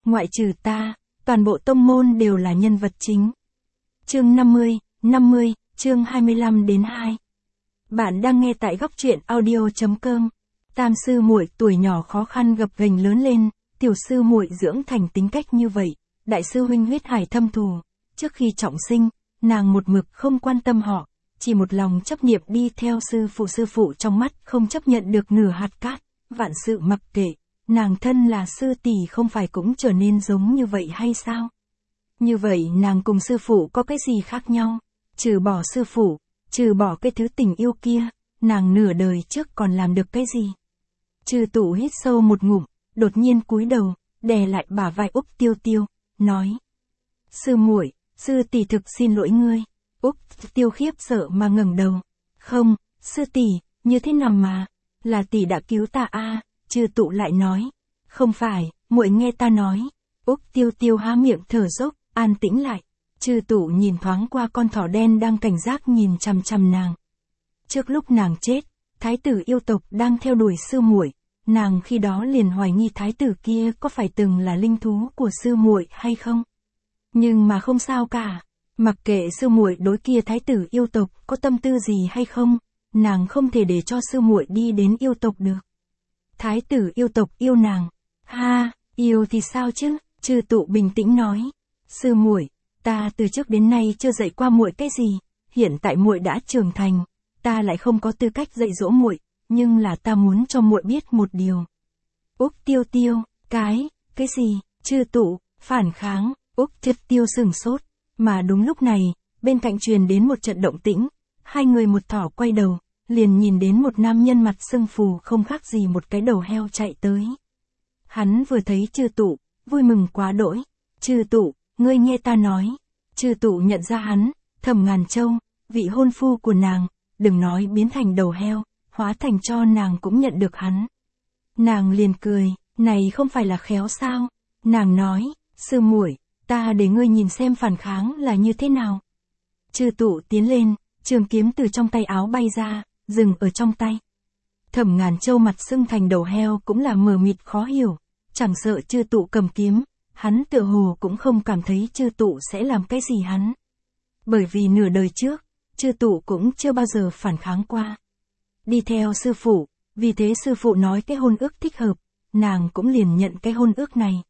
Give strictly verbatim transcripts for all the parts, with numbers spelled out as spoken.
ngoại trừ ta, toàn bộ tông môn đều là nhân vật chính. Chương năm mươi, năm mươi, chương hai mươi lăm đến hai. Bạn đang nghe tại góc truyện audio chấm com. Tam sư muội tuổi nhỏ khó khăn gập ghềnh lớn lên, tiểu sư muội dưỡng thành tính cách như vậy, đại sư huynh huyết hải thâm thù, trước khi trọng sinh, nàng một mực không quan tâm họ, chỉ một lòng chấp niệm đi theo sư phụ sư phụ trong mắt không chấp nhận được nửa hạt cát, vạn sự mặc kệ, nàng thân là sư tỷ không phải cũng trở nên giống như vậy hay sao? Như vậy nàng cùng sư phụ có cái gì khác nhau? Trừ bỏ sư phụ, trừ bỏ cái thứ tình yêu kia, nàng nửa đời trước còn làm được cái gì? Trừ tụ hít sâu một ngụm, đột nhiên cúi đầu, đè lại bả vai Úc Tiêu Tiêu, nói. Sư muội, sư tỷ thực xin lỗi ngươi. Úc Tiêu khiếp sợ mà ngẩng đầu. Không, sư tỷ, như thế nào mà? Là tỷ đã cứu ta a. Trừ tụ lại nói. Không phải, muội nghe ta nói. Úc Tiêu Tiêu há miệng thở dốc, an tĩnh lại. Trừ tụ nhìn thoáng qua con thỏ đen đang cảnh giác nhìn chằm chằm nàng. Trước lúc nàng chết, thái tử yêu tộc đang theo đuổi sư muội, nàng khi đó liền hoài nghi thái tử kia có phải từng là linh thú của sư muội hay không. Nhưng mà không sao cả, mặc kệ sư muội đối kia thái tử yêu tộc có tâm tư gì hay không, nàng không thể để cho sư muội đi đến yêu tộc được. Thái tử yêu tộc yêu nàng, ha, yêu thì sao chứ? Trừ tụ bình tĩnh nói, sư muội, ta từ trước đến nay chưa dạy qua muội cái gì, hiện tại muội đã trưởng thành, ta lại không có tư cách dạy dỗ muội, nhưng là ta muốn cho muội biết một điều. Úc Tiêu Tiêu, cái, cái gì? Trừ tụ, phản kháng. Úc Tiêu Tiêu sừng sốt, mà đúng lúc này, bên cạnh truyền đến một trận động tĩnh, hai người một thỏ quay đầu, liền nhìn đến một nam nhân mặt sưng phù không khác gì một cái đầu heo chạy tới. Hắn vừa thấy Trừ tụ, vui mừng quá đỗi. Trừ tụ, ngươi nghe ta nói. Trừ tụ nhận ra hắn, Thẩm Ngàn Châu, vị hôn phu của nàng, đừng nói biến thành đầu heo, hóa thành cho nàng cũng nhận được hắn. Nàng liền cười, này không phải là khéo sao? Nàng nói, sư muội, ta để ngươi nhìn xem phản kháng là như thế nào. Trừ tụ tiến lên, trường kiếm từ trong tay áo bay ra, dừng ở trong tay. Thẩm Ngàn Châu mặt sưng thành đầu heo cũng là mờ mịt khó hiểu, chẳng sợ Trừ tụ cầm kiếm, hắn tựa hồ cũng không cảm thấy Trừ tụ sẽ làm cái gì hắn. Bởi vì nửa đời trước, Trừ tụ cũng chưa bao giờ phản kháng qua. Đi theo sư phụ, vì thế sư phụ nói cái hôn ước thích hợp, nàng cũng liền nhận cái hôn ước này.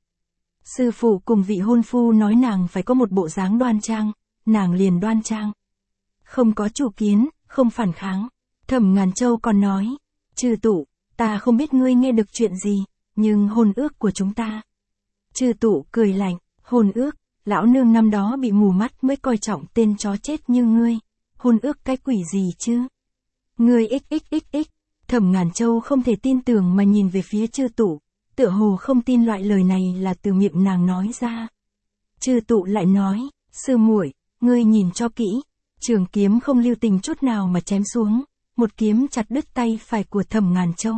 Sư phụ cùng vị hôn phu nói nàng phải có một bộ dáng đoan trang, nàng liền đoan trang. Không có chủ kiến, không phản kháng. Thẩm Ngàn Châu còn nói, Trừ tụ, ta không biết ngươi nghe được chuyện gì, nhưng hôn ước của chúng ta. Trừ tụ cười lạnh, hôn ước, lão nương năm đó bị mù mắt mới coi trọng tên chó chết như ngươi, hôn ước cái quỷ gì chứ? Ngươi xxxx, Thẩm Ngàn Châu không thể tin tưởng mà nhìn về phía Trừ tụ, tựa hồ không tin loại lời này là từ miệng nàng nói ra. Trừ tụ lại nói, sư muội, ngươi nhìn cho kỹ, trường kiếm không lưu tình chút nào mà chém xuống, một kiếm chặt đứt tay phải của Thẩm Ngàn Châu.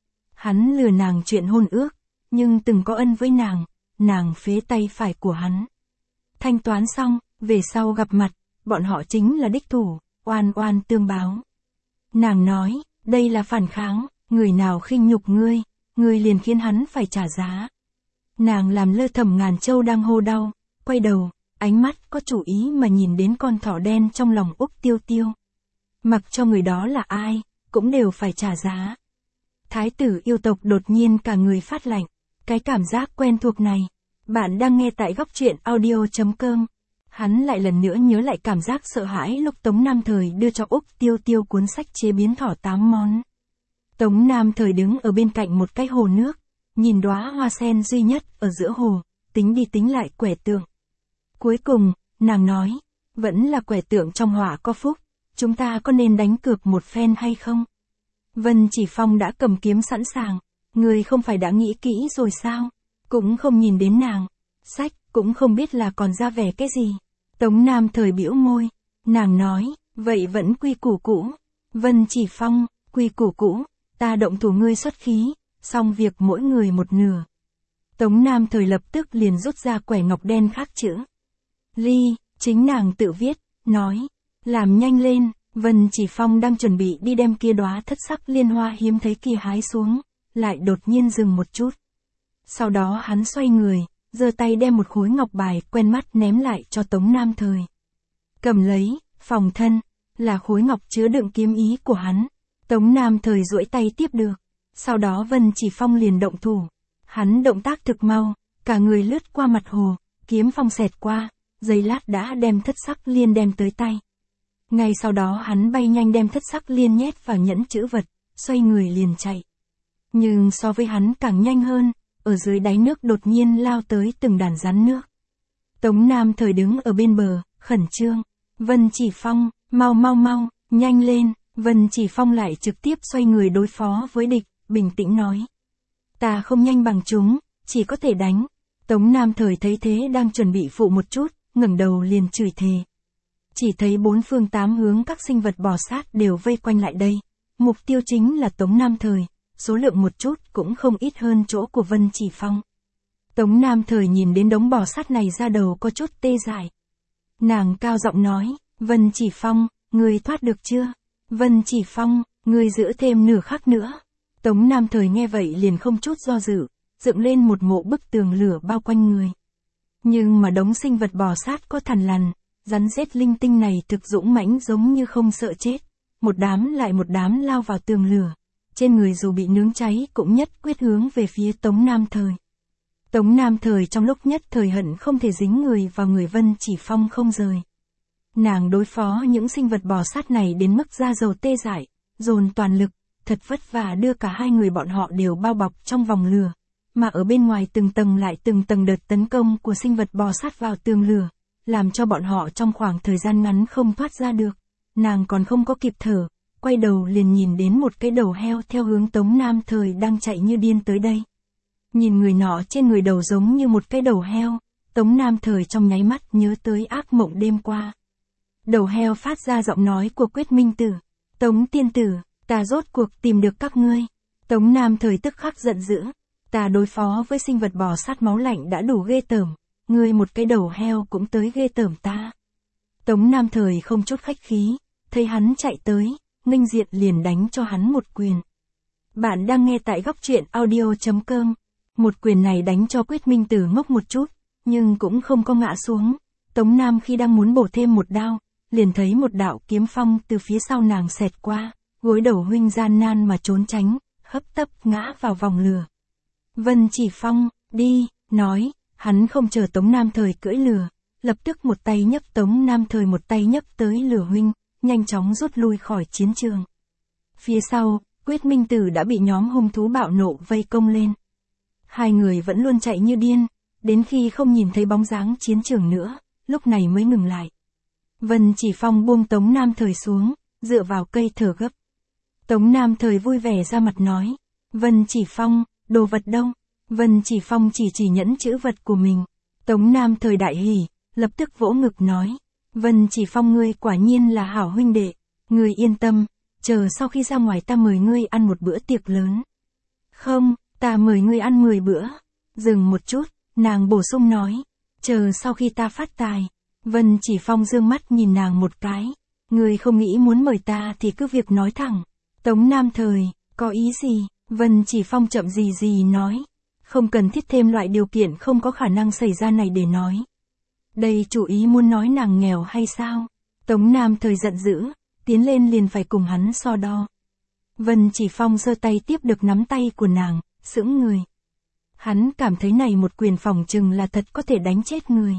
Hắn lừa nàng chuyện hôn ước, nhưng từng có ân với nàng, nàng phế tay phải của hắn. Thanh toán xong, về sau gặp mặt, bọn họ chính là đích thủ, oan oan tương báo. Nàng nói, đây là phản kháng, người nào khinh nhục ngươi, ngươi liền khiến hắn phải trả giá. Nàng làm lơ Thẩm Ngàn Châu đang hô đau, quay đầu, ánh mắt có chủ ý mà nhìn đến con thỏ đen trong lòng Úc Tiêu Tiêu. Mặc cho người đó là ai, cũng đều phải trả giá. Thái tử yêu tộc đột nhiên cả người phát lạnh, cái cảm giác quen thuộc này. Bạn đang nghe tại góc truyện audio chấm com. Hắn lại lần nữa nhớ lại cảm giác sợ hãi lúc Tống Nam Thời đưa cho Úc Tiêu Tiêu cuốn sách chế biến thỏ tám món. Tống Nam Thời đứng ở bên cạnh một cái hồ nước, nhìn đóa hoa sen duy nhất ở giữa hồ, tính đi tính lại quẻ tượng. Cuối cùng, nàng nói, vẫn là quẻ tượng trong họa có phúc, chúng ta có nên đánh cược một phen hay không? Vân Chỉ Phong đã cầm kiếm sẵn sàng, người không phải đã nghĩ kỹ rồi sao? Cũng không nhìn đến nàng, sách cũng không biết là còn ra vẻ cái gì. Tống Nam Thời bĩu môi, nàng nói, vậy vẫn quy củ cũ. Vân Chỉ Phong, quy củ cũ, ta động thủ ngươi xuất khí, xong việc mỗi người một nửa. Tống Nam Thời lập tức liền rút ra quẻ ngọc đen khắc chữ. Ly, chính nàng tự viết, nói, làm nhanh lên. Vân Chỉ Phong đang chuẩn bị đi đem kia đóa thất sắc liên hoa hiếm thấy kia hái xuống, lại đột nhiên dừng một chút. Sau đó hắn xoay người, giơ tay đem một khối ngọc bài quen mắt ném lại cho Tống Nam Thời. Cầm lấy, phòng thân, là khối ngọc chứa đựng kiếm ý của hắn. Tống Nam Thời duỗi tay tiếp được. Sau đó Vân Chỉ Phong liền động thủ. Hắn động tác thực mau, cả người lướt qua mặt hồ, kiếm phong xẹt qua, giây lát đã đem thất sắc liên đem tới tay. Ngay sau đó hắn bay nhanh đem thất sắc liên nhét vào nhẫn chữ vật, xoay người liền chạy. Nhưng so với hắn càng nhanh hơn, ở dưới đáy nước đột nhiên lao tới từng đàn rắn nước. Tống Nam Thời đứng ở bên bờ, khẩn trương. Vân Chỉ Phong, mau mau mau, nhanh lên. Vân Chỉ Phong lại trực tiếp xoay người đối phó với địch, bình tĩnh nói. Ta không nhanh bằng chúng, chỉ có thể đánh. Tống Nam Thời thấy thế đang chuẩn bị phụ một chút, ngẩng đầu liền chửi thề. Chỉ thấy bốn phương tám hướng các sinh vật bò sát đều vây quanh lại đây. Mục tiêu chính là Tống Nam Thời, số lượng một chút cũng không ít hơn chỗ của Vân Chỉ Phong. Tống Nam Thời nhìn đến đống bò sát này ra đầu có chút tê dại. Nàng cao giọng nói, Vân Chỉ Phong, ngươi thoát được chưa? Vân Chỉ Phong, ngươi giữ thêm nửa khắc nữa. Tống Nam Thời nghe vậy liền không chút do dự, dựng lên một mộ bức tường lửa bao quanh người. Nhưng mà đống sinh vật bò sát có thằn lằn, rắn rết linh tinh này thực dũng mãnh giống như không sợ chết. Một đám lại một đám lao vào tường lửa. Trên người dù bị nướng cháy cũng nhất quyết hướng về phía Tống Nam Thời. Tống Nam Thời trong lúc nhất thời hận không thể dính người vào người Vân Chỉ Phong không rời. Nàng đối phó những sinh vật bò sát này đến mức da dầu tê dại, dồn toàn lực, thật vất vả đưa cả hai người bọn họ đều bao bọc trong vòng lửa. Mà ở bên ngoài từng tầng lại từng tầng đợt tấn công của sinh vật bò sát vào tường lửa, làm cho bọn họ trong khoảng thời gian ngắn không thoát ra được. Nàng còn không có kịp thở, quay đầu liền nhìn đến một cái đầu heo theo hướng Tống Nam Thời đang chạy như điên tới đây. Nhìn người nọ trên người đầu giống như một cái đầu heo, Tống Nam Thời trong nháy mắt nhớ tới ác mộng đêm qua. Đầu heo phát ra giọng nói của Quyết Minh Tử. Tống tiên tử, ta rốt cuộc tìm được các ngươi. Tống Nam Thời tức khắc giận dữ. Ta đối phó với sinh vật bò sát máu lạnh đã đủ ghê tởm. Ngươi một cái đầu heo cũng tới ghê tởm ta. Tống Nam Thời không chút khách khí. Thấy hắn chạy tới, nghênh diện liền đánh cho hắn một quyền. Bạn đang nghe tại góc truyện audio chấm com. Một quyền này đánh cho Quyết Minh Tử ngốc một chút, nhưng cũng không có ngã xuống. Tống Nam khi đang muốn bổ thêm một đao, liền thấy một đạo kiếm phong từ phía sau nàng xẹt qua, gối đầu huynh gian nan mà trốn tránh, hấp tấp ngã vào vòng lửa. Vân Chỉ Phong, đi, nói, hắn không chờ Tống Nam Thời cưỡi lửa, lập tức một tay nhấc Tống Nam Thời một tay nhấc tới lửa huynh, nhanh chóng rút lui khỏi chiến trường. Phía sau, Quyết Minh Tử đã bị nhóm hung thú bạo nộ vây công lên. Hai người vẫn luôn chạy như điên, đến khi không nhìn thấy bóng dáng chiến trường nữa, lúc này mới ngừng lại. Vân Chỉ Phong buông Tống Nam Thời xuống, dựa vào cây thở gấp. Tống Nam Thời vui vẻ ra mặt nói, Vân Chỉ Phong, đồ vật đâu? Vân Chỉ Phong chỉ chỉ nhẫn chữ vật của mình. Tống Nam Thời đại hỉ, lập tức vỗ ngực nói, Vân Chỉ Phong ngươi quả nhiên là hảo huynh đệ, ngươi yên tâm, chờ sau khi ra ngoài ta mời ngươi ăn một bữa tiệc lớn. Không, ta mời ngươi ăn mười bữa. Dừng một chút, nàng bổ sung nói, chờ sau khi ta phát tài. Vân Chỉ Phong dương mắt nhìn nàng một cái, ngươi không nghĩ muốn mời ta thì cứ việc nói thẳng. Tống Nam Thời, có ý gì? Vân Chỉ Phong chậm gì gì nói, không cần thiết thêm loại điều kiện không có khả năng xảy ra này để nói. Đây chủ ý muốn nói nàng nghèo hay sao? Tống Nam Thời giận dữ, tiến lên liền phải cùng hắn so đo. Vân Chỉ Phong giơ tay tiếp được nắm tay của nàng, sững người. Hắn cảm thấy này một quyền phòng chừng là thật có thể đánh chết người.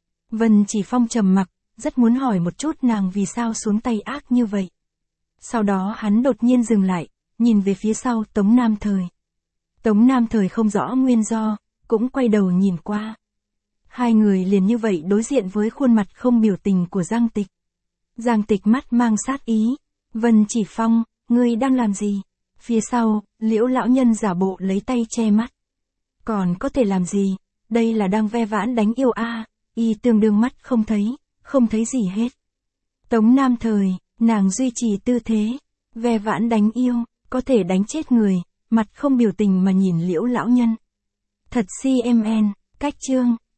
Vân Chỉ Phong trầm mặc, rất muốn hỏi một chút nàng vì sao xuống tay ác như vậy. Sau đó hắn đột nhiên dừng lại, nhìn về phía sau Tống Nam Thời. Tống Nam Thời không rõ nguyên do, cũng quay đầu nhìn qua. Hai người liền như vậy đối diện với khuôn mặt không biểu tình của Giang Tịch. Giang Tịch mắt mang sát ý. Vân Chỉ Phong, ngươi đang làm gì? Phía sau, Liễu lão nhân giả bộ lấy tay che mắt. Còn có thể làm gì? Đây là đang ve vãn đánh yêu a. À. Y tương đương mắt không thấy, không thấy gì hết. Tống Nam Thời, nàng duy trì tư thế, ve vãn đánh yêu, có thể đánh chết người, mặt không biểu tình mà nhìn Liễu lão nhân. Thật xê em en, cách chương,